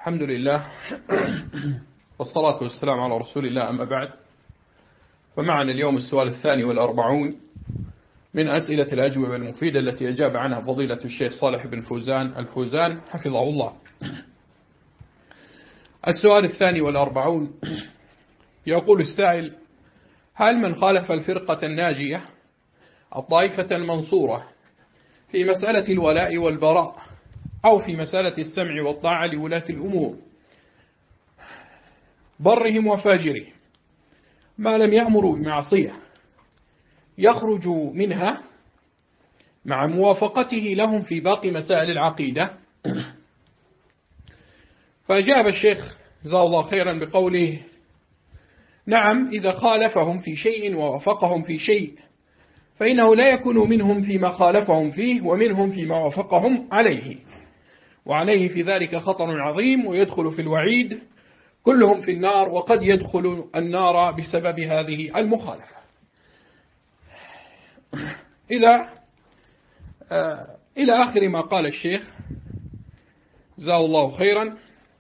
الحمد لله والصلاة والسلام على رسول الله، أما بعد. فمعنا اليوم السؤال 42 من أسئلة الأجوبة المفيدة التي أجاب عنها فضيلة الشيخ صالح بن الفوزان حفظه الله. السؤال 42 يقول السائل: هل من خالف الفرقة الناجية الطائفة المنصورة في مسألة الولاء والبراء أو في مسألة السمع والطاعة لولاة الأمور برهم وفاجرهم ما لم يأمروا بمعصية يخرج منها مع موافقته لهم في باقي مسائل العقيدة؟ فأجاب الشيخ جزاه الله خيرا بقوله: نعم، إذا خالفهم في شيء ووافقهم في شيء فإنه لا يكون منهم فيما خالفهم فيه ومنهم فيما وافقهم عليه، وعليه في ذلك خطر عظيم ويدخل في الوعيد، كلهم في النار وقد يدخل النار بسبب هذه المخالفة. إلى آخر ما قال الشيخ جزاه الله خيرا.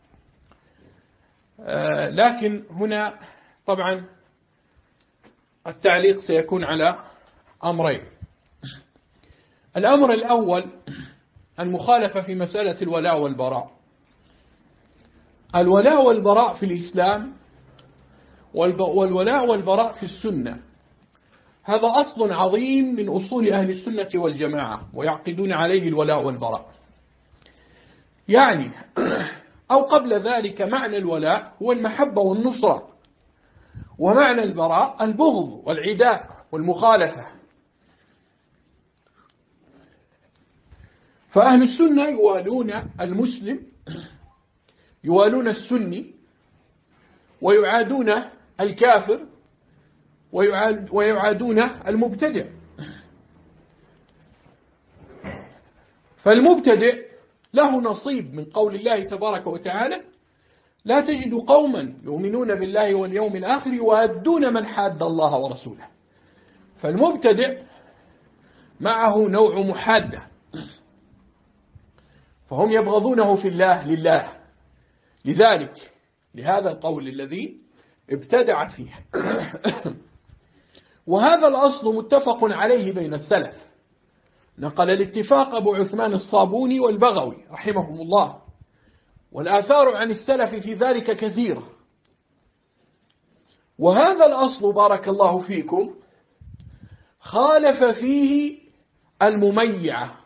لكن هنا طبعا التعليق سيكون على أمرين. الأمر الأول المخالفة في مسألة الولاء والبراء. الولاء والبراء في الإسلام والولاء والبراء في السنة هذا أصل عظيم من أصول أهل السنة والجماعة، ويعقدون عليه الولاء والبراء. يعني أو قبل ذلك معنى الولاء هو المحبة والنصرة، ومعنى البراء البغض والعداء والمخالفة. فأهل السنة يوالون المسلم، يوالون السني، ويعادون الكافر، ويعادون المبتدع. فالمبتدع له نصيب من قول الله تبارك وتعالى: لا تجد قوما يؤمنون بالله واليوم الآخر يوادون من حاد الله ورسوله. فالمبتدع معه نوع محادة، فهم يبغضونه في الله لله، لذلك لهذا القول الذي ابتدع فيه. وهذا الأصل متفق عليه بين السلف، نقل الاتفاق أبو عثمان الصابوني والبغوي رحمهم الله، والآثار عن السلف في ذلك كثيرة. وهذا الأصل بارك الله فيكم خالف فيه المميعة.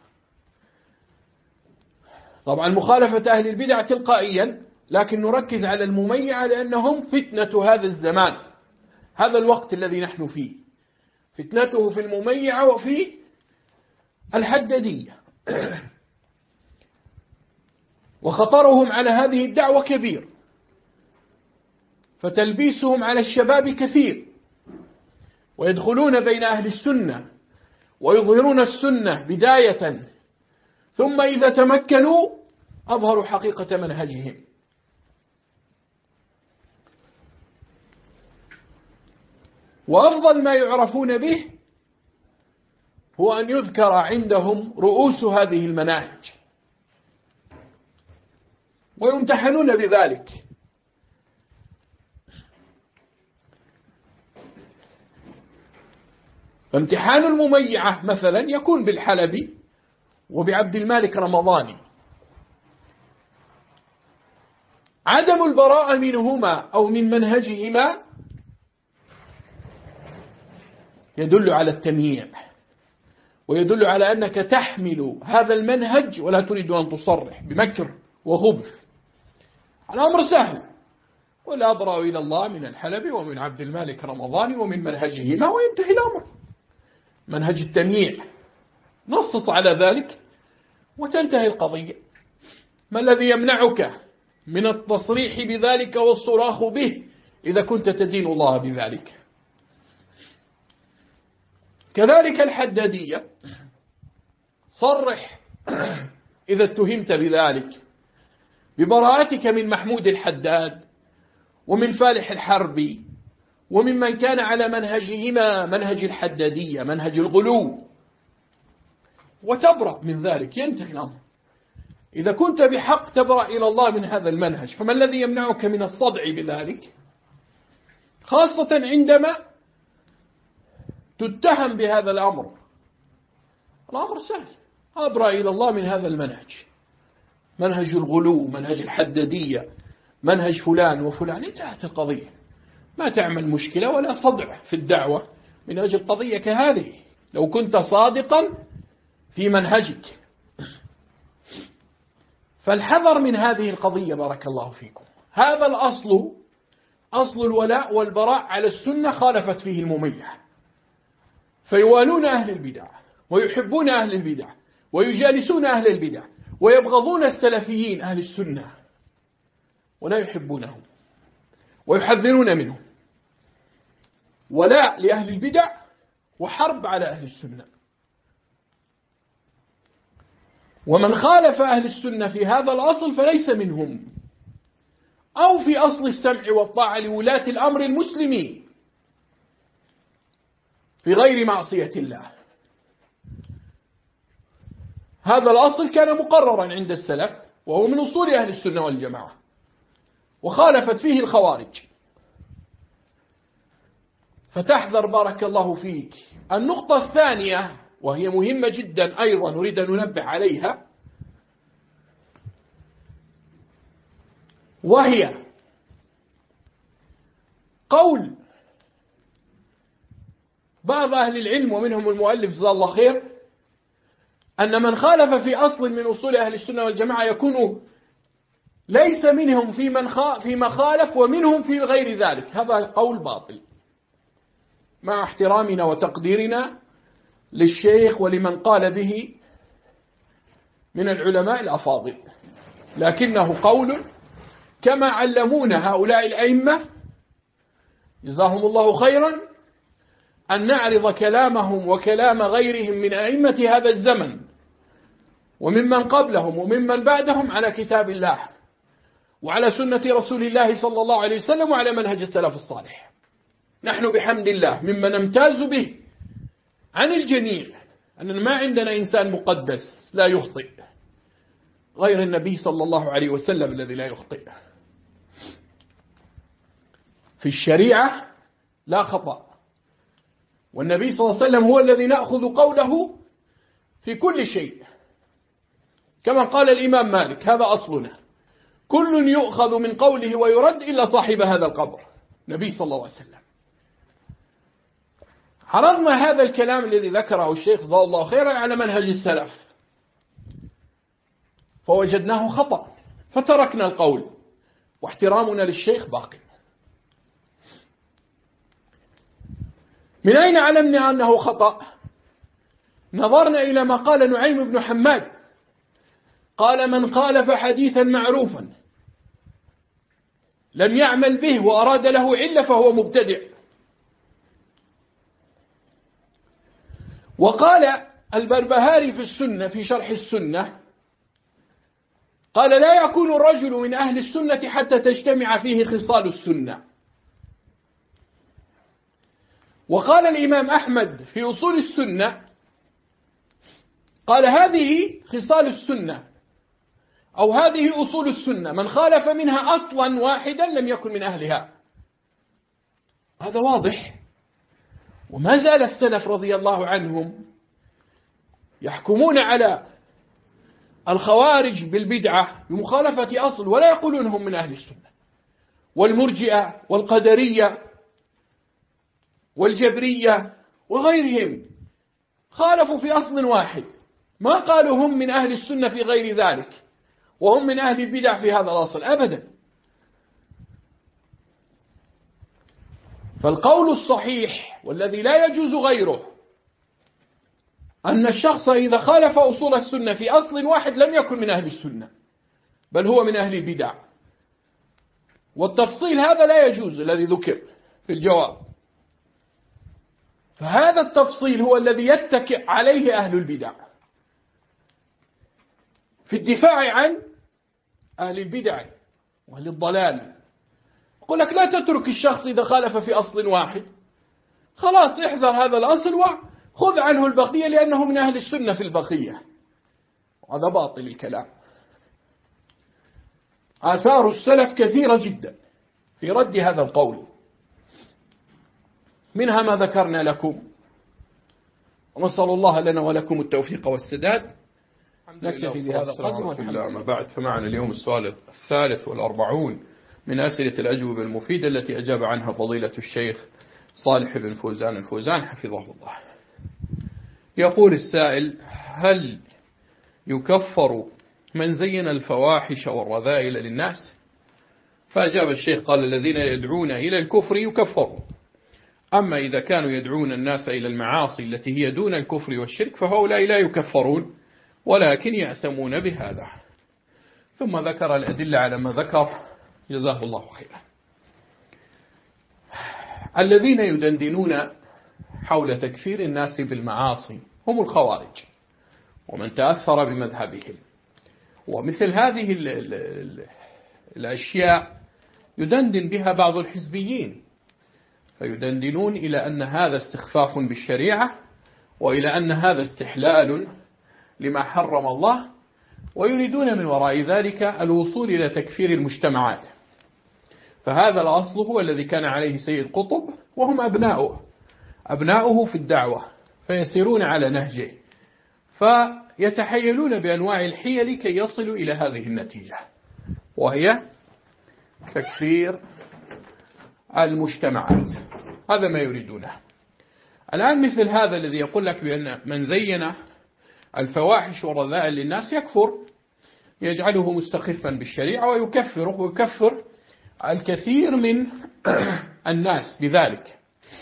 طبعا مخالفة أهل البدع تلقائيا، لكن نركز على المميعة لأنهم فتنة هذا الزمان، هذا الوقت الذي نحن فيه، فتنته في المميعة وفي الحدادية. وخطرهم على هذه الدعوة كبير، فتلبيسهم على الشباب كثير، ويدخلون بين أهل السنة ويظهرون السنة بداية، ثم إذا تمكنوا أظهروا حقيقة منهجهم. وأفضل ما يعرفون به هو أن يذكر عندهم رؤوس هذه المناهج، ويمتحنون بذلك. فامتحان المميعة مثلا يكون بالحلبي وبعبد المالك رمضاني. عدم البراءة منهما أو من منهجهما يدل على التمييع، ويدل على أنك تحمل هذا المنهج ولا تريد أن تصرح بمكر وخبث. الأمر سهل، ولا أبرأ إلى الله من الحلبي ومن عبد المالك رمضاني ومن منهجهما، وينتهي الأمر. منهج التمييع نصص على ذلك وتنتهي القضية. ما الذي يمنعك من التصريح بذلك والصراخ به إذا كنت تدين الله بذلك؟ كذلك الحدادية، صرح إذا اتهمت بذلك ببراءتك من محمود الحداد ومن فالح الحربي وممن كان على منهجهما، منهج الحدادية، منهج الغلو، وتبرأ من ذلك، ينتهي الأمر. إذا كنت بحق تبرأ إلى الله من هذا المنهج، فما الذي يمنعك من الصدع بذلك؟ خاصة عندما تتهم بهذا الأمر. الأمر سهل، أبرأ إلى الله من هذا المنهج، منهج الغلو، منهج الحدادية، منهج فلان وفلان، انتهت القضية. ما تعمل مشكلة ولا صدع في الدعوة من أجل قضية كهذه لو كنت صادقا في منهجك. فالحذر من هذه القضية بارك الله فيكم. هذا الأصل، أصل الولاء والبراء على السنة، خالفت فيه الممية، فيوالون أهل البدع ويحبون أهل البدع ويجالسون أهل البدع ويبغضون السلفيين أهل السنة ولا يحبونهم ويحذرون منهم. ولاء لأهل البدع وحرب على أهل السنة. ومن خالف أهل السنة في هذا الأصل فليس منهم، أو في أصل السمع والطاعة لولاة الأمر المسلمين في غير معصية الله. هذا الأصل كان مقررا عند السلف، وهو من أصول أهل السنة والجماعة، وخالفت فيه الخوارج. فتحذر بارك الله فيك. النقطة الثانية وهي مهمة جدا أيضا نريد أن ننبه عليها، وهي قول بعض أهل العلم ومنهم المؤلف جزاه الله خير، أن من خالف في أصل من أصول أهل السنة والجماعة يكون ليس منهم فيما خالف ومنهم في غير ذلك. هذا قول باطل مع احترامنا وتقديرنا للشيخ ولمن قال به من العلماء الأفاضل، لكنه قول كما علمونا هؤلاء الأئمة جزاهم الله خيرا أن نعرض كلامهم وكلام غيرهم من أئمة هذا الزمن وممن قبلهم وممن بعدهم على كتاب الله وعلى سنة رسول الله صلى الله عليه وسلم وعلى منهج السلف الصالح. نحن بحمد الله ممن نمتاز به عن الجميع أننا ما عندنا إنسان مقدس لا يخطئ غير النبي صلى الله عليه وسلم الذي لا يخطئ. في الشريعة لا خطأ، والنبي صلى الله عليه وسلم هو الذي نأخذ قوله في كل شيء، كما قال الإمام مالك هذا أصلنا، كل يؤخذ من قوله ويرد إلا صاحب هذا القبر نبي صلى الله عليه وسلم. عرضنا هذا الكلام الذي ذكره الشيخ جزاه الله خيرا على منهج السلف فوجدناه خطأ فتركنا القول، واحترامنا للشيخ باقي. من أين علمنا أنه خطأ؟ نظرنا إلى ما قال نعيم بن حماد، قال من خالف حديثا معروفا لم يعمل به وأراد له علة فهو مبتدع. وقال البربهاري في السنة في شرح السنة، قال لا يكون الرجل من أهل السنة حتى تجتمع فيه خصال السنة. وقال الإمام أحمد في أصول السنة، قال هذه خصال السنة أو هذه أصول السنة، من خالف منها أصلا واحدا لم يكن من أهلها. هذا واضح. وما زال السلف رضي الله عنهم يحكمون على الخوارج بالبدعة بمخالفة أصل ولا يقولون هم من أهل السنة، والمرجئة والقدرية والجبرية وغيرهم خالفوا في أصل واحد، ما قالوا هم من أهل السنة في غير ذلك وهم من أهل البدع في هذا الأصل أبدا. فالقول الصحيح والذي لا يجوز غيره أن الشخص إذا خالف أصول السنة في أصل واحد لم يكن من أهل السنة بل هو من أهل البدع. والتفصيل هذا لا يجوز الذي ذكر في الجواب، فهذا التفصيل هو الذي يتكئ عليه أهل البدع في الدفاع عن أهل البدع وأهل الضلال. يقول لك لا تترك الشخص إذا خالف في أصل واحد، خلاص احذر هذا الأصل وخذ عنه البقية لأنه من أهل السنة في البقية. وهذا باطل الكلام. آثار السلف كثيرة جدا في رد هذا القول، منها ما ذكرنا لكم، ونسأل الله لنا ولكم التوفيق والسداد. نكتفي بهذا القدر والحمد لله. أما بعد، فمعنا اليوم السؤال 43 من أسئلة الأجوبة المفيدة التي أجاب عنها فضيلة الشيخ صالح بن فوزان الفوزان حفظه الله. يقول السائل: هل يكفر من زين الفواحش والرذائل للناس؟ فأجاب الشيخ قال: الذين يدعون إلى الكفر يكفرون، أما إذا كانوا يدعون الناس إلى المعاصي التي هي دون الكفر والشرك فهؤلاء لا يكفرون ولكن يأثمون بهذا. ثم ذكر الأدلة على ما ذكر، جزاه الله خيرا. الذين يدندنون حول تكفير الناس بالمعاصي هم الخوارج ومن تأثر بمذهبهم، ومثل هذه الأشياء يدندن بها بعض الحزبيين، فيدندنون إلى أن هذا استخفاف بالشريعة وإلى أن هذا استحلال لما حرم الله، ويريدون من وراء ذلك الوصول إلى تكفير المجتمعات. فهذا الأصل هو الذي كان عليه سيد قطب وهم أبناؤه في الدعوة، فيسيرون على نهجه، فيتحيلون بأنواع الحيل كي يصلوا إلى هذه النتيجة، وهي تكفير المجتمعات. هذا ما يريدونه الآن. مثل هذا الذي يقول لك بأن من زين الفواحش والرذائل للناس يكفر، يجعله مستخفا بالشريعة ويكفر الكثير من الناس بذلك.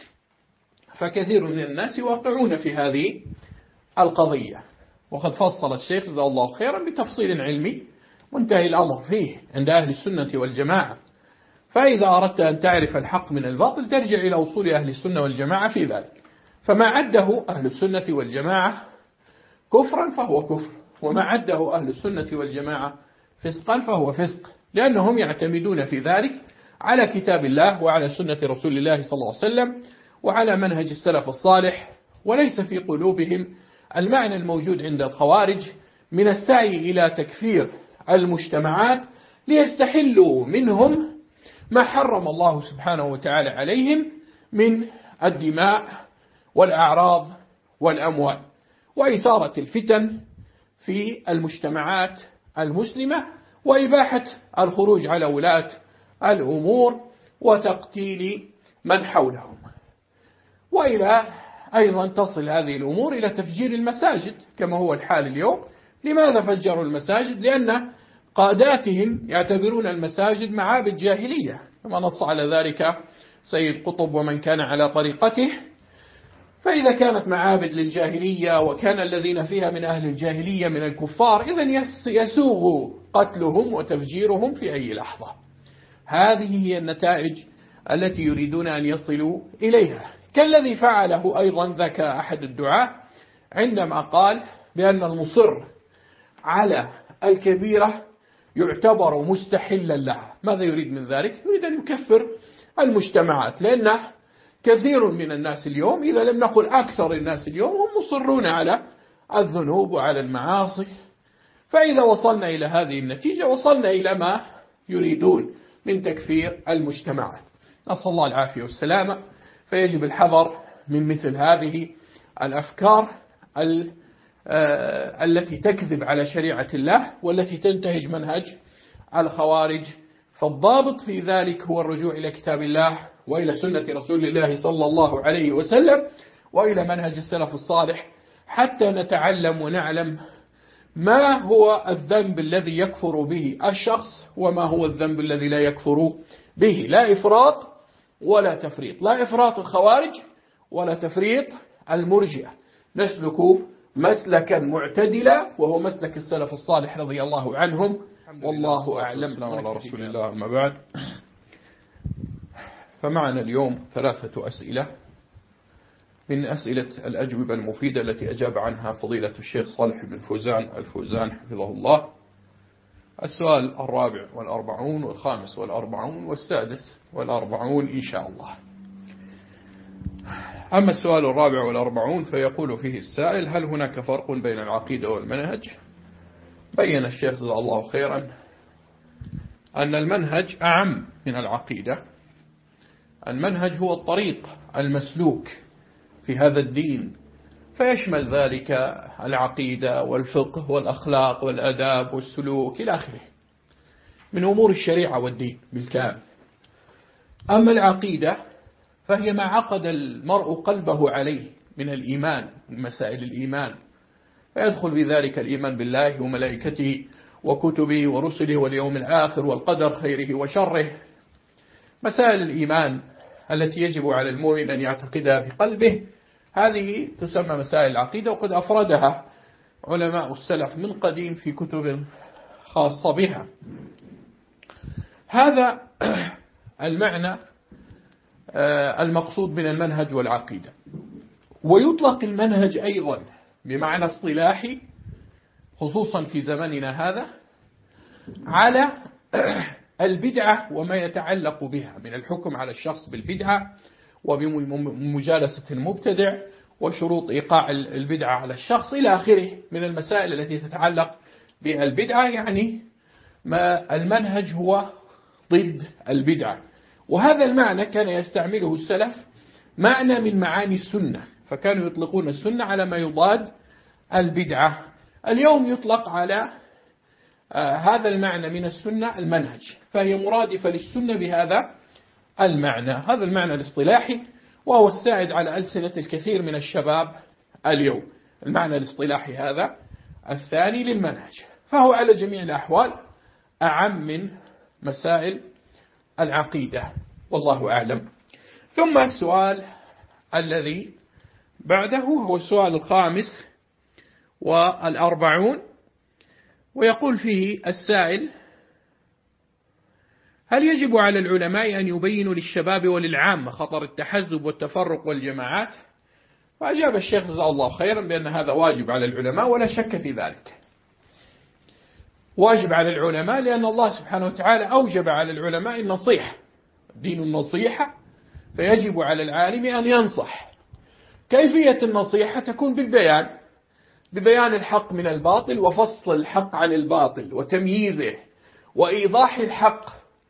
فكثير من الناس يوقعون في هذه القضية، وقد فصل الشيخ جزاه الله خيرا بتفصيل علمي منتهي الأمر فيه عند أهل السنة والجماعة. فإذا أردت أن تعرف الحق من الباطل ترجع إلى أصول أهل السنة والجماعة في ذلك، فما عده أهل السنة والجماعة كفرا فهو كفر، وما عده أهل السنة والجماعة فسقا فهو فسق، لأنهم يعتمدون في ذلك على كتاب الله وعلى سنة رسول الله صلى الله عليه وسلم وعلى منهج السلف الصالح، وليس في قلوبهم المعنى الموجود عند الخوارج من السعي إلى تكفير المجتمعات ليستحلوا منهم ما حرم الله سبحانه وتعالى عليهم من الدماء والأعراض والأموال، وإثارة الفتن في المجتمعات المسلمة، وإباحة الخروج على ولاة الأمور وتقتيل من حولهم. وإلى أيضا تصل هذه الأمور إلى تفجير المساجد كما هو الحال اليوم. لماذا فجروا المساجد؟ لأن قاداتهم يعتبرون المساجد معابد جاهلية، كما نص على ذلك سيد قطب ومن كان على طريقته. فإذا كانت معابد للجاهلية وكان الذين فيها من أهل الجاهلية من الكفار، إذن يسوغ قتلهم وتفجيرهم في أي لحظة. هذه هي النتائج التي يريدون أن يصلوا إليها، كالذي فعله أيضا ذاك أحد الدعاة عندما قال بأن المصر على الكبيرة يعتبر مستحلا لها. ماذا يريد من ذلك؟ يريد أن يكفر المجتمعات، لأن كثير من الناس اليوم، إذا لم نقل أكثر الناس اليوم، هم مصرون على الذنوب وعلى المعاصي. فإذا وصلنا إلى هذه النتيجة وصلنا إلى ما يريدون من تكفير المجتمعات، نسأل الله العافية والسلامة. فيجب الحذر من مثل هذه الأفكار التي تكذب على شريعة الله والتي تنتهج منهج الخوارج. فالضابط في ذلك هو الرجوع إلى كتاب الله وإلى سنة رسول الله صلى الله عليه وسلم وإلى منهج السلف الصالح، حتى نتعلم ونعلم ما هو الذنب الذي يكفر به الشخص وما هو الذنب الذي لا يكفر به. لا إفراط ولا تفريط، لا إفراط الخوارج ولا تفريط المرجئة. نسلك مسلكا معتدلا وهو مسلك السلف الصالح رضي الله عنهم، والله أعلم. السلام على رسول الله. أما بعد، فمعنا اليوم 3 أسئلة من أسئلة الأجوبة المفيدة التي أجاب عنها فضيلة الشيخ صالح بن فوزان الفوزان حفظه الله. السؤال 44 والخامس 45 والسادس 40 إن شاء الله. أما السؤال 44 فيقول فيه السائل: هل هناك فرق بين العقيدة والمنهج؟ بين الشيخ جزاه الله خيرا أن المنهج أعم من العقيدة. المنهج هو الطريق المسلوك في هذا الدين، فيشمل ذلك العقيدة والفقه والأخلاق والأداب والسلوك إلى آخره من أمور الشريعة والدين بالكامل. أما العقيدة فهي ما عقد المرء قلبه عليه من الإيمان، من مسائل الإيمان، فيدخل في ذلك الإيمان بالله وملائكته وكتبه ورسله واليوم الآخر والقدر خيره وشره. مسائل الإيمان التي يجب على المؤمن أن يعتقدها في قلبه، هذه تسمى مسائل العقيدة، وقد أفردها علماء السلف من قديم في كتب خاصة بها. هذا المعنى المقصود من المنهج والعقيدة. ويطلق المنهج أيضا بمعنى اصطلاحي خصوصا في زمننا هذا على البدعة وما يتعلق بها من الحكم على الشخص بالبدعة وبمجالسة المبتدع وشروط إيقاع البدعة على الشخص إلى آخره من المسائل التي تتعلق بالبدعة. يعني ما المنهج هو ضد البدعة، وهذا المعنى كان يستعمله السلف معنى من معاني السنة، فكانوا يطلقون السنة على ما يضاد البدعة. اليوم يطلق على هذا المعنى من السنة المنهج، فهي مرادفة للسنة بهذا المعنى، هذا المعنى الاصطلاحي، وهو السائد على ألسنة الكثير من الشباب اليوم. المعنى الاصطلاحي هذا الثاني للمنهج، فهو على جميع الأحوال أعم من مسائل العقيدة، والله أعلم. ثم السؤال الذي بعده هو السؤال 45، ويقول فيه السائل: هل يجب على العلماء أن يبينوا للشباب وللعامة خطر التحزب والتفرق والجماعات؟ فأجاب الشيخ جزاه الله خيرا بأن هذا واجب على العلماء ولا شك في ذلك. واجب على العلماء لأن الله سبحانه وتعالى أوجب على العلماء النصيحة، دين النصيحة، فيجب على العالم أن ينصح. كيفية النصيحة تكون ببيان الحق من الباطل وفصل الحق عن الباطل وتمييزه وإيضاح الحق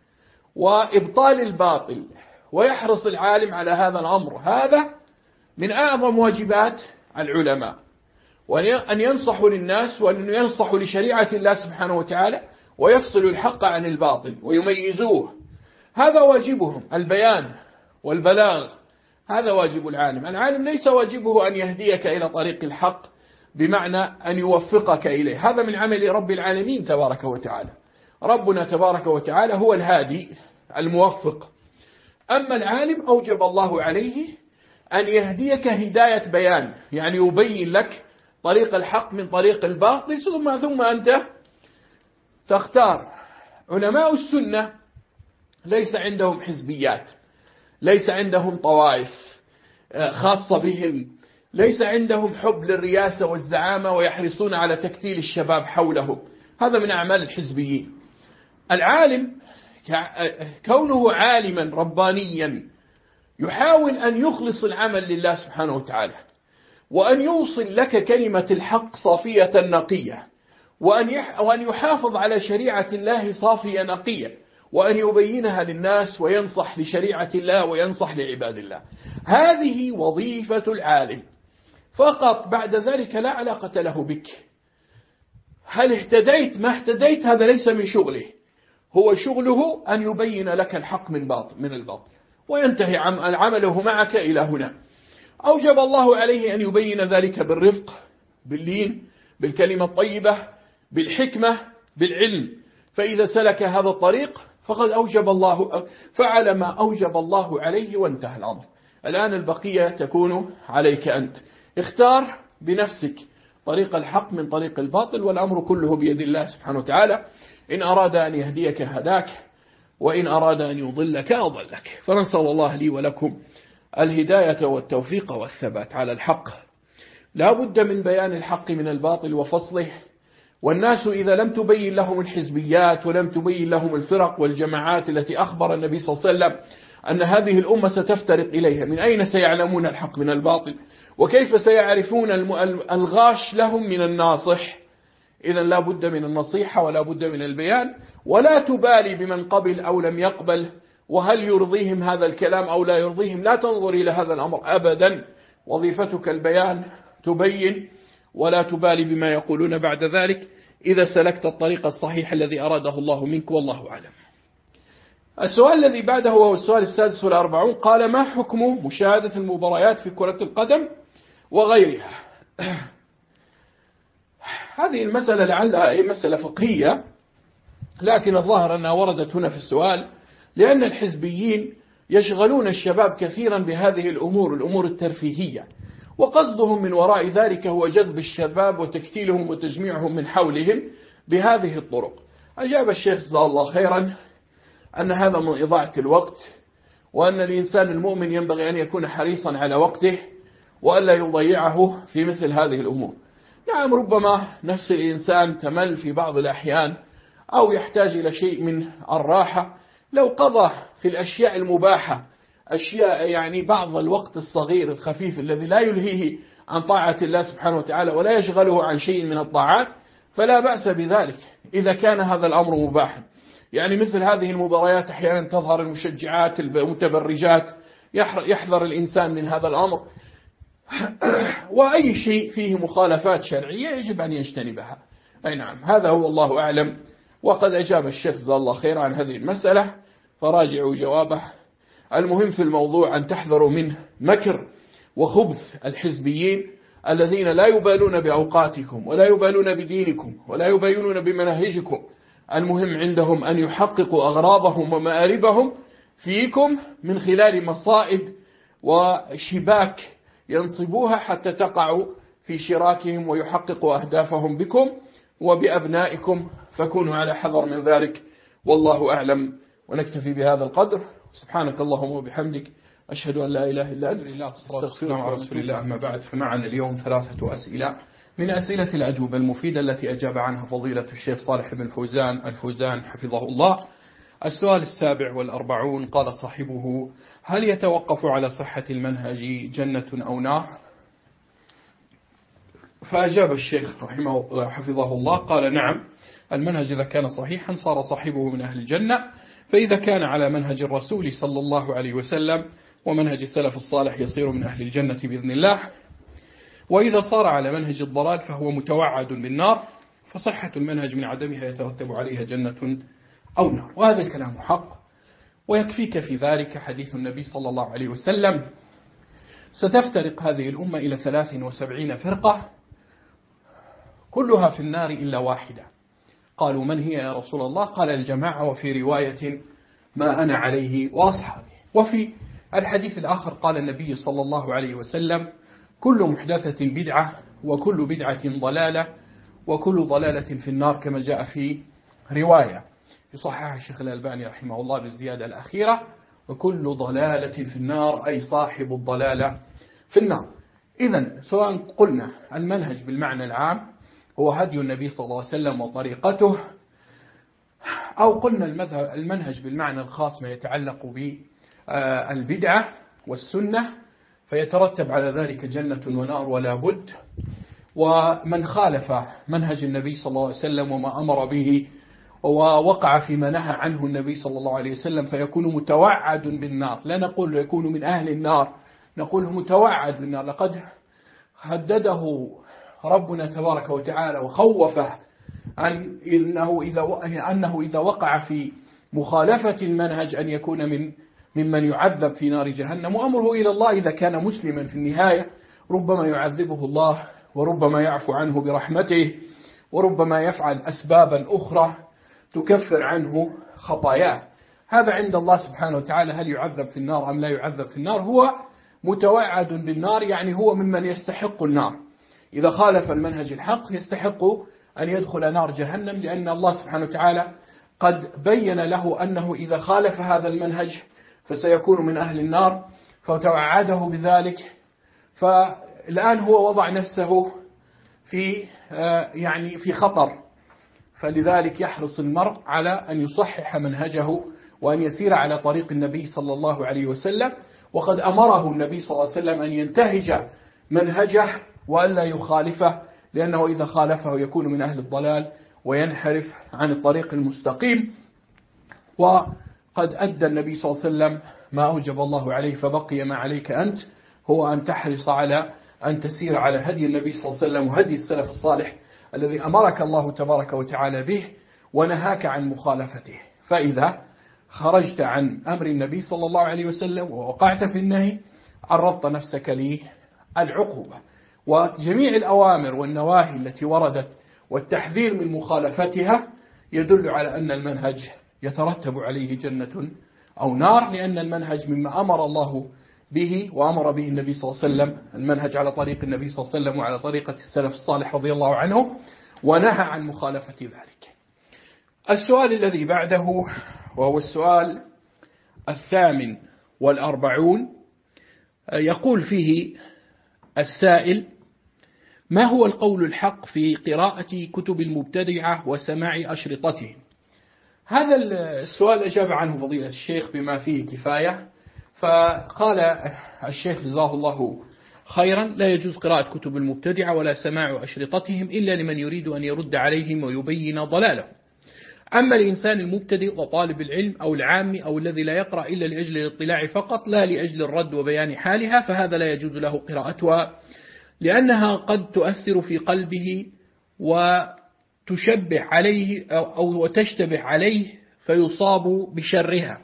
وإبطال الباطل، ويحرص العالم على هذا الأمر. هذا من أعظم واجبات العلماء، وأن ينصحوا للناس وأن ينصحوا لشريعة الله سبحانه وتعالى ويفصلوا الحق عن الباطل ويميزوه. هذا واجبهم، البيان والبلاغ، هذا واجب العالم. العالم ليس واجبه أن يهديك إلى طريق الحق بمعنى أن يوفقك إليه، هذا من عمل رب العالمين تبارك وتعالى. ربنا تبارك وتعالى هو الهادي الموفق. أما العالم أوجب الله عليه أن يهديك هداية بيان، يعني يبين لك طريق الحق من طريق الباطل، ثم أنت تختار. علماء السنة ليس عندهم حزبيات، ليس عندهم طوائف خاصة بهم، ليس عندهم حب للرياسة والزعامة ويحرصون على تكتيل الشباب حوله، هذا من أعمال الحزبيين. العالم كونه عالما ربانيا يحاول أن يخلص العمل لله سبحانه وتعالى، وأن يوصل لك كلمة الحق صافية نقية، وأن يحافظ على شريعة الله صافية نقية، وأن يبينها للناس وينصح لشريعة الله وينصح لعباد الله. هذه وظيفة العالم فقط، بعد ذلك لا علاقة له بك. هل اهتديت ما اهتديت هذا ليس من شغله، هو شغله أن يبين لك الحق من الباطل، وينتهي عمله معك إلى هنا. أوجب الله عليه أن يبين ذلك بالرفق، باللين، بالكلمة الطيبة، بالحكمة، بالعلم. فإذا سلك هذا الطريق فقد فعل ما أوجب الله عليه وانتهى الأمر. الآن البقية تكون عليك أنت، اختار بنفسك طريق الحق من طريق الباطل، والأمر كله بيد الله سبحانه وتعالى. إن أراد أن يهديك هداك، وإن أراد أن يضلك أضلك. فنسأل الله لي ولكم الهداية والتوفيق والثبات على الحق. لا بد من بيان الحق من الباطل وفصله. والناس إذا لم تبين لهم الحزبيات ولم تبين لهم الفرق والجماعات التي أخبر النبي صلى الله عليه وسلم أن هذه الأمة ستفترق إليها، من أين سيعلمون الحق من الباطل؟ وكيف سيعرفون الغاش لهم من الناصح؟ إذا لا بد من النصيحة ولا بد من البيان، ولا تبالي بمن قبل أو لم يقبل، وهل يرضيهم هذا الكلام أو لا يرضيهم، لا تنظر إلى هذا الأمر أبدا. وظيفتك البيان، تبين ولا تبالي بما يقولون بعد ذلك، إذا سلكت الطريق الصحيح الذي أراده الله منك، والله أعلم. السؤال الذي بعده وهو السؤال السادس والأربعون، قال: ما حكم مشاهدة المباريات في كرة القدم وغيرها؟ هذه المسألة لعلها مسألة فقهية، لكن الظاهر أنها وردت هنا في السؤال، لأن الحزبيين يشغلون الشباب كثيرا بهذه الأمور الترفيهية، وقصدهم من وراء ذلك هو جذب الشباب وتكتيلهم وتجميعهم من حولهم بهذه الطرق. أجاب الشيخ جزاه الله خيرا أن هذا من إضاعة الوقت، وأن الإنسان المؤمن ينبغي أن يكون حريصا على وقته وألا يضيعه في مثل هذه الأمور. نعم، ربما نفس الإنسان تمل في بعض الأحيان أو يحتاج إلى شيء من الراحة، لو قضى في الأشياء المباحة أشياء يعني بعض الوقت الصغير الخفيف الذي لا يلهيه عن طاعة الله سبحانه وتعالى ولا يشغله عن شيء من الطاعات، فلا بأس بذلك إذا كان هذا الأمر مباحا. يعني مثل هذه المباريات أحيانا تظهر المشجعات المتبرجات، يحذر الإنسان من هذا الأمر، وأي شيء فيه مخالفات شرعية يجب أن يجتنبها. أي نعم، هذا هو الله أعلم. وقد أجاب الشيخ جزاه الله خير عن هذه المسألة، فراجعوا جوابه. المهم في الموضوع أن تحذروا من مكر وخبث الحزبيين الذين لا يبالون بأوقاتكم ولا يبالون بدينكم ولا يبالون بمناهجكم. المهم عندهم أن يحققوا أغراضهم ومآربهم فيكم من خلال مصائد وشباك ينصبوها حتى تقعوا في شراكهم ويحققوا أهدافهم بكم وبأبنائكم، فكونوا على حذر من ذلك، والله أعلم. ونكتفي بهذا القدر. سبحانك اللهم وبحمدك، أشهد أن لا إله إلا أنت، أستغفرك على رسول الله. أما بعد، فمعنا اليوم 3 أسئلة من أسئلة الأجوبة المفيدة التي أجاب عنها فضيلة الشيخ صالح بن الفوزان حفظه الله. السؤال 47 قال صاحبه: هل يتوقف على صحة المنهج جنة أو نار؟ فأجاب الشيخ حفظه الله قال: نعم، المنهج إذا كان صحيحا صار صاحبه من أهل الجنة، فإذا كان على منهج الرسول صلى الله عليه وسلم ومنهج السلف الصالح يصير من أهل الجنة بإذن الله. وإذا صار على منهج الضلال فهو متوعد بالنار، فصحة المنهج من عدمها يترتب عليها جنة أو نار. وهذا الكلام حق، ويكفيك في ذلك حديث النبي صلى الله عليه وسلم: ستفترق هذه الأمة إلى 73 فرقة كلها في النار إلا واحدة. قالوا: من هي يا رسول الله؟ قال: الجماعة، وفي رواية: ما أنا عليه وأصحابي. وفي الحديث الآخر قال النبي صلى الله عليه وسلم: كل محدثة بدعة، وكل بدعة ضلالة، وكل ضلالة في النار، كما جاء في رواية يصححها الشيخ الألباني رحمه الله بالزيادة الأخيرة: وكل ضلالة في النار، أي صاحب الضلالة في النار. إذن سواء قلنا المنهج بالمعنى العام هو هدي النبي صلى الله عليه وسلم وطريقته، أو قلنا المنهج بالمعنى الخاص ما يتعلق بالبدعة والسنة، فيترتب على ذلك جنة ونار ولا بد. ومن خالف منهج النبي صلى الله عليه وسلم وما أمر به ووقع فيما نهى عنه النبي صلى الله عليه وسلم فيكون متوعد بالنار. لا نقول يكون من أهل النار، نقول متوعد بالنار. لقد هدده ربنا تبارك وتعالى وخوفه أنه إذا وقع في مخالفة المنهج أن يكون ممن يعذب في نار جهنم. وأمره إلى الله إذا كان مسلما في النهاية، ربما يعذبه الله وربما يعفو عنه برحمته، وربما يفعل أسبابا أخرى تكفر عنه خطاياه. هذا عند الله سبحانه وتعالى. هل يعذب في النار أم لا يعذب في النار؟ هو متوعد بالنار، يعني هو ممن يستحق النار. إذا خالف المنهج الحق يستحق أن يدخل نار جهنم، لأن الله سبحانه وتعالى قد بين له أنه إذا خالف هذا المنهج فسيكون من أهل النار، فتوعده بذلك. فالآن هو وضع نفسه في خطر، فلذلك يحرص المرء على أن يصحح منهجه وأن يسير على طريق النبي صلى الله عليه وسلم. وقد أمره النبي صلى الله عليه وسلم أن ينتهج منهجه وألا يخالفه، لأنه إذا خالفه يكون من أهل الضلال وينحرف عن الطريق المستقيم. وقد أدى النبي صلى الله عليه وسلم ما أوجب الله عليه، فبقي ما عليك أنت، هو أن تحرص على أن تسير على هدي النبي صلى الله عليه وسلم وهدي السلف الصالح الذي أمرك الله تبارك وتعالى به ونهاك عن مخالفته. فإذا خرجت عن أمر النبي صلى الله عليه وسلم ووقعت في النهي عرضت نفسك للعقوبة. وجميع الأوامر والنواهي التي وردت والتحذير من مخالفتها يدل على أن المنهج يترتب عليه جنة أو نار، لأن المنهج مما أمر الله به وأمر به النبي صلى الله عليه وسلم، المنهج على طريق النبي صلى الله عليه وسلم وعلى طريقة السلف الصالح رضي الله عنه، ونهى عن مخالفة ذلك. السؤال الذي بعده وهو السؤال 48، يقول فيه السائل: ما هو القول الحق في قراءة كتب المبتدعة وسماع أشرطتهم؟ هذا السؤال أجاب عنه فضيلة الشيخ بما فيه كفاية، فقال الشيخ جزاه الله خيرا: لا يجوز قراءة كتب المبتدعة ولا سماع أشرطتهم إلا لمن يريد أن يرد عليهم ويبين ضلالهم. أما الإنسان المبتدئ وطالب العلم أو العام أو الذي لا يقرأ إلا لأجل الاطلاع فقط لا لأجل الرد وبيان حالها، فهذا لا يجوز له قراءتها، لأنها قد تؤثر في قلبه وتشبه عليه أو تشتبه عليه فيصاب بشرها،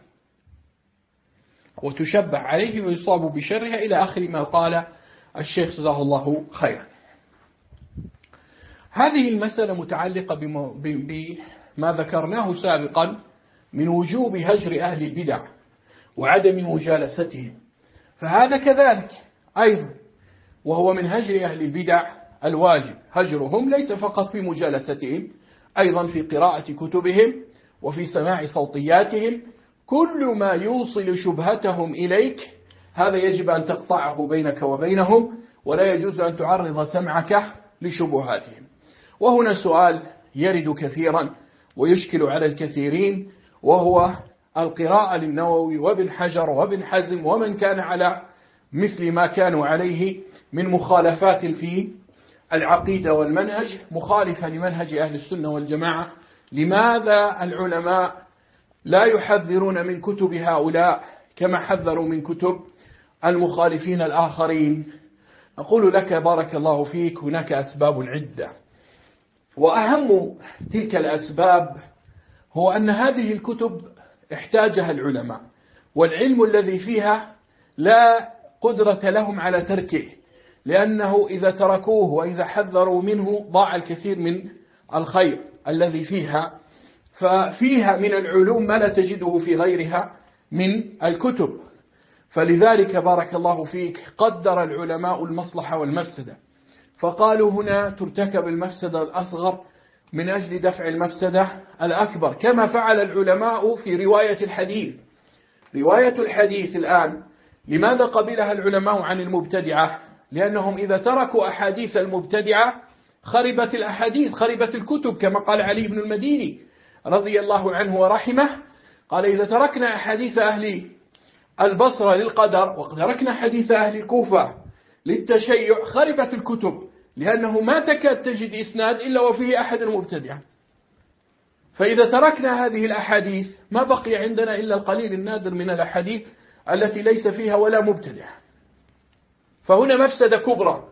وتشبه عليه ويصاب بشرها إلى آخر ما قال الشيخ جزاه الله خيرا. هذه المسألة متعلقة بما ذكرناه سابقا من وجوب هجر أهل البدع وعدم مجالستهم، فهذا كذلك أيضا، وهو من هجر أهل البدع الواجب هجرهم، ليس فقط في مجالستهم، أيضا في قراءة كتبهم وفي سماع صوتياتهم. كل ما يوصل شبهتهم إليك هذا يجب أن تقطعه بينك وبينهم، ولا يجوز أن تعرض سمعك لشبهاتهم. وهنا سؤال يرد كثيرا ويشكل على الكثيرين، وهو القراءة للنووي وابن حجر وابن حزم ومن كان على مثل ما كانوا عليه من مخالفات في العقيدة والمنهج، مخالفة لمنهج أهل السنة والجماعة. لماذا العلماء لا يحذرون من كتب هؤلاء كما حذروا من كتب المخالفين الآخرين؟ أقول لك بارك الله فيك هناك أسباب عدة، وأهم تلك الأسباب هو أن هذه الكتب احتاجها العلماء، والعلم الذي فيها لا قدرة لهم على تركه، لأنه إذا تركوه وإذا حذروا منه ضاع الكثير من الخير الذي فيها، ففيها من العلوم ما لا تجده في غيرها من الكتب. فلذلك بارك الله فيك قدر العلماء المصلحة والمفسدة، فقالوا هنا ترتكب المفسدة الأصغر من أجل دفع المفسدة الأكبر، كما فعل العلماء في رواية الحديث. رواية الحديث الآن لماذا قبلها العلماء عن المبتدعة؟ لأنهم إذا تركوا أحاديث المبتدعة خربت الأحاديث، خربت الكتب، كما قال علي بن المديني رضي الله عنه ورحمه، قال: إذا تركنا أحاديث أهل البصرة للقدر وتركنا حديث أهل الكوفة للتشيع خربت الكتب، لأنه ما تكاد تجد إسناد إلا وفيه أحد المبتدعة. فإذا تركنا هذه الأحاديث ما بقي عندنا إلا القليل النادر من الأحاديث التي ليس فيها ولا مبتدع. فهنا مفسدة كبرى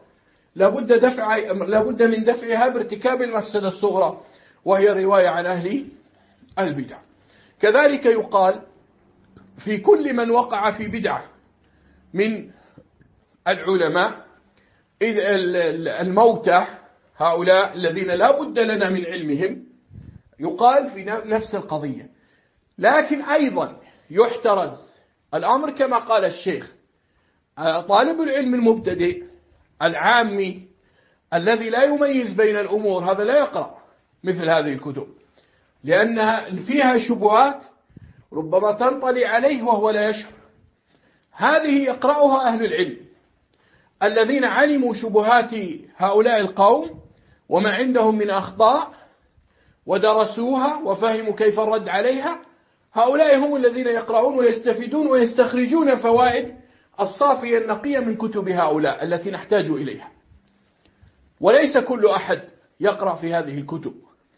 لابد من دفعها بارتكاب المفسدة الصغرى، وهي الرواية عن أهل البدع. كذلك يقال في كل من وقع في بدعة من العلماء، إذ الموتى هؤلاء الذين لا بد لنا من علمهم، يقال في نفس القضية. لكن أيضا يحترز الأمر كما قال الشيخ: طالب العلم المبتدئ العامي الذي لا يميز بين الأمور هذا لا يقرأ مثل هذه الكتب، لأنها فيها شبهات ربما تنطلي عليه وهو لا يشعر. هذه يقرأها أهل العلم الذين علموا شبهات هؤلاء القوم وما عندهم من أخطاء ودرسوها وفهموا كيف الرد عليها. هؤلاء هم الذين يقرؤون ويستفيدون ويستخرجون الفوائد الصافية النقية من كتب هؤلاء التي نحتاج إليها. وليس كل أحد يقرأ في هذه الكتب.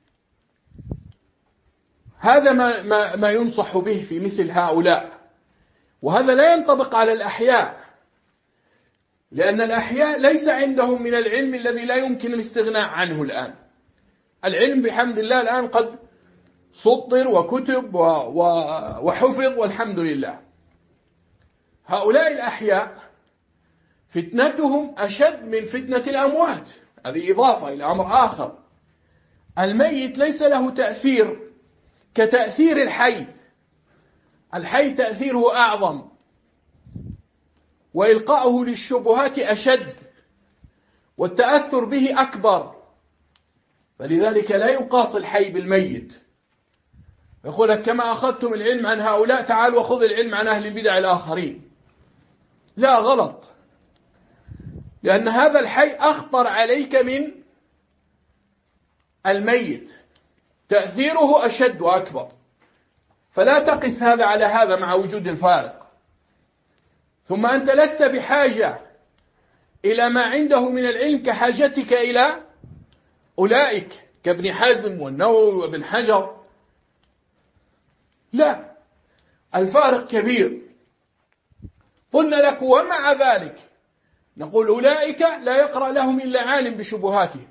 هذا ما ينصح به في مثل هؤلاء. وهذا لا ينطبق على الأحياء، لأن الأحياء ليس عندهم من العلم الذي لا يمكن الاستغناء عنه الآن. العلم بحمد الله الآن قد سطر وكتب وحفظ والحمد لله. هؤلاء الأحياء فتنتهم أشد من فتنة الأموات. هذه إضافة إلى أمر آخر. الميت ليس له تأثير كتأثير الحي. الحي تأثيره أعظم وإلقاؤه للشبهات أشد والتأثر به أكبر، فلذلك لا يقاس الحي بالميت. يقول لك كما أخذتم العلم عن هؤلاء تعالوا وخذ العلم عن أهل البدع الآخرين. لا، غلط، لأن هذا الحي أخطر عليك من الميت، تأثيره أشد وأكبر، فلا تقس هذا على هذا مع وجود الفارق. ثم أنت لست بحاجة إلى ما عنده من العلم كحاجتك إلى أولئك كابن حزم والنووي وابن حجر. لا، الفارق كبير. قلنا لك ومع ذلك نقول أولئك لا يقرأ لهم إلا عالم بشبهاتهم.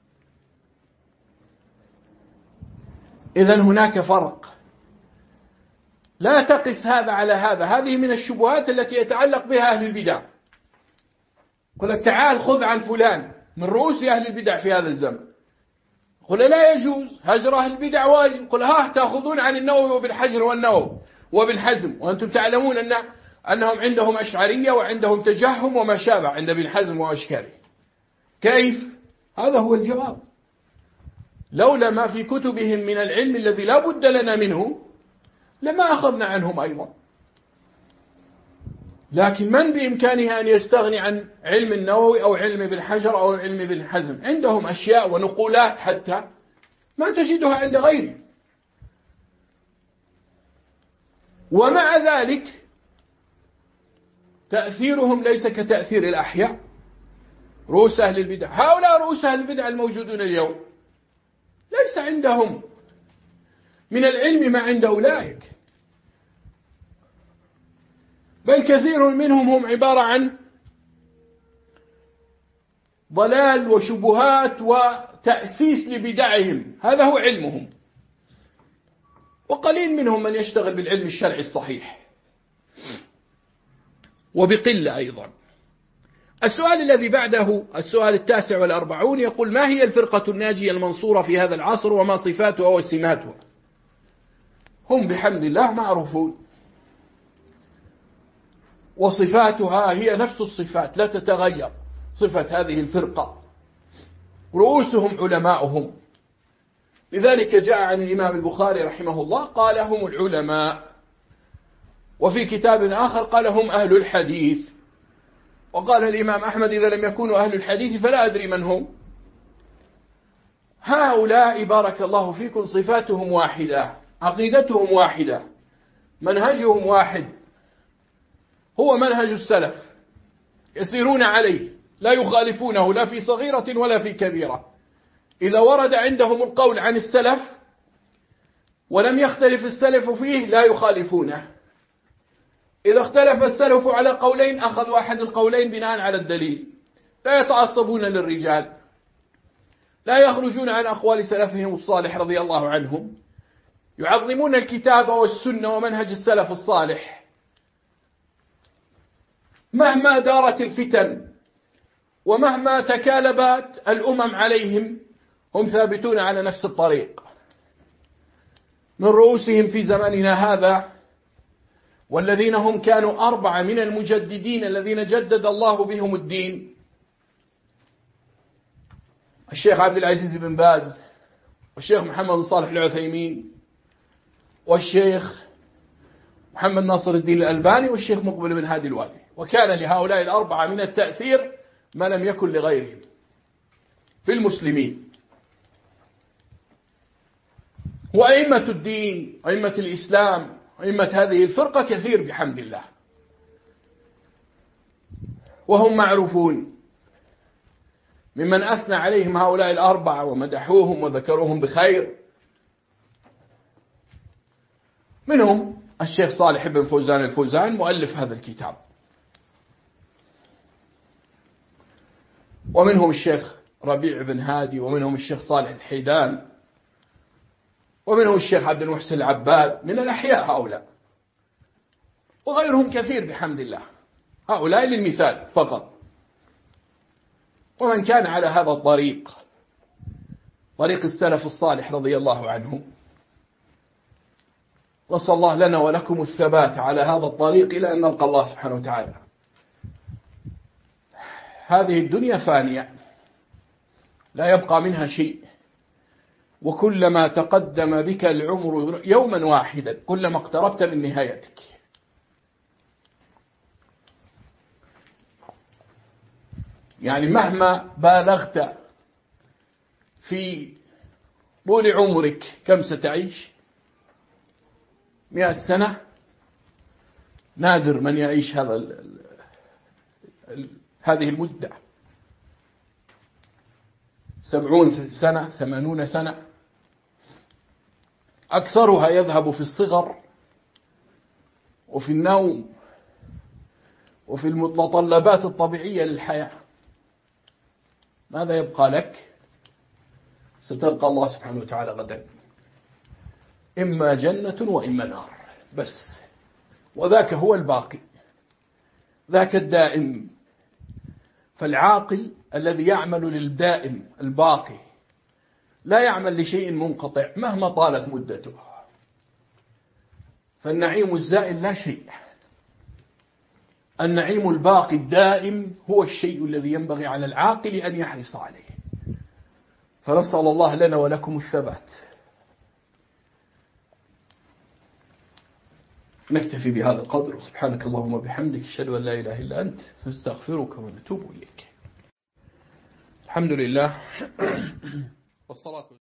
إذن هناك فرق. لا تقس هذا على هذا. هذه من الشبهات التي يتعلق بها أهل البدع. قل لك تعال خذ عن فلان من رؤوس أهل البدع في هذا الزمن. قل لا يجوز هجر أهل البدع واجب. قل تأخذون عن النووي وابن حجر والنووي وابن حزم وأنتم تعلمون أنهم عندهم أشعرية وعندهم تجهم وما شابه عند ابن حزم وأشكاله. كيف؟ هذا هو الجواب. لولا ما في كتبهم من العلم الذي لا بد لنا منه لما أخذنا عنهم أيضا. لكن من بإمكانه أن يستغني عن علم النووي أو علم ابن حجر أو علم ابن حزم؟ عندهم أشياء ونقولات حتى ما تجدها عند غيره. ومع ذلك تأثيرهم ليس كتأثير الأحياء رؤوس أهل البدع. هؤلاء رؤوس أهل البدع الموجودون اليوم ليس عندهم من العلم ما عند أولئك، بل كثير منهم هم عبارة عن ضلال وشبهات وتأسيس لبدعهم. هذا هو علمهم. وقليل منهم من يشتغل بالعلم الشرعي الصحيح، وبقلة أيضا. السؤال الذي بعده السؤال 49 يقول: ما هي الفرقة الناجية المنصورة في هذا العصر وما صفاتها وسماتها؟ هم بحمد الله معروفون، وصفاتها هي نفس الصفات لا تتغير. صفة هذه الفرقة رؤوسهم علماؤهم. لذلك جاء عن الإمام البخاري رحمه الله قال: هم العلماء. وفي كتاب آخر قال: هم أهل الحديث. وقال الإمام أحمد: إذا لم يكونوا أهل الحديث فلا أدري من هم. هؤلاء بارك الله فيكم صفاتهم واحدة، عقيدتهم واحدة، منهجهم واحد، هو منهج السلف، يسيرون عليه لا يخالفونه لا في صغيرة ولا في كبيرة. إذا ورد عندهم القول عن السلف ولم يختلف السلف فيه لا يخالفونه. إذا اختلف السلف على قولين أخذوا أحد القولين بناء على الدليل. لا يتعصبون للرجال، لا يخرجون عن أقوال سلفهم الصالح رضي الله عنهم، يعظمون الكتاب والسنة ومنهج السلف الصالح. مهما دارت الفتن ومهما تكالبت الأمم عليهم هم ثابتون على نفس الطريق. من رؤوسهم في زماننا هذا والذين هم كانوا 4 من المجددين الذين جدد الله بهم الدين: الشيخ عبد العزيز بن باز، والشيخ محمد صالح العثيمين، والشيخ محمد ناصر الدين الألباني، والشيخ مقبل بن هادي الوادي. وكان لهؤلاء 4 من التأثير ما لم يكن لغيرهم في المسلمين. وأئمة الدين، أئمة الإسلام، أئمة هذه الفرقة كثير بحمد الله، وهم معروفون. ممن أثنى عليهم هؤلاء الأربعة ومدحوهم وذكروهم بخير. منهم الشيخ صالح بن فوزان الفوزان مؤلف هذا الكتاب، ومنهم الشيخ ربيع بن هادي، ومنهم الشيخ صالح الحيدان، ومنهم الشيخ عبد المحسن العباد، من الأحياء هؤلاء، وغيرهم كثير بحمد الله. هؤلاء للمثال فقط. ومن كان على هذا الطريق، طريق السلف الصالح رضي الله عنهم، نسأل الله لنا ولكم الثبات على هذا الطريق إلى أن نلقى الله سبحانه وتعالى. هذه الدنيا فانية لا يبقى منها شيء، وكلما تقدم بك العمر يوما واحدا كلما اقتربت من نهايتك. يعني مهما بالغت في طول عمرك، كم ستعيش؟ 100 سنة؟ نادر من يعيش هذه المدة. 70 سنة، 80 سنة، أكثرها يذهب في الصغر وفي النوم وفي المتطلبات الطبيعية للحياة. ماذا يبقى لك؟ ستلقى الله سبحانه وتعالى غدا، إما جنة وإما نار بس، وذاك هو الباقي، ذاك الدائم. فالعاقل الذي يعمل للدائم الباقي لا يعمل لشيء منقطع مهما طالت مدته. فالنعيم الزائل لا شيء، النعيم الباقي الدائم هو الشيء الذي ينبغي على العاقل أن يحرص عليه. فنسأل الله لنا ولكم الثبات. نكتفي بهذا القدر، سبحانك اللهم وبحمدك، أشهد أن لا إله إلا أنت، نستغفرك ونتوب إليك. الحمد لله والصلاة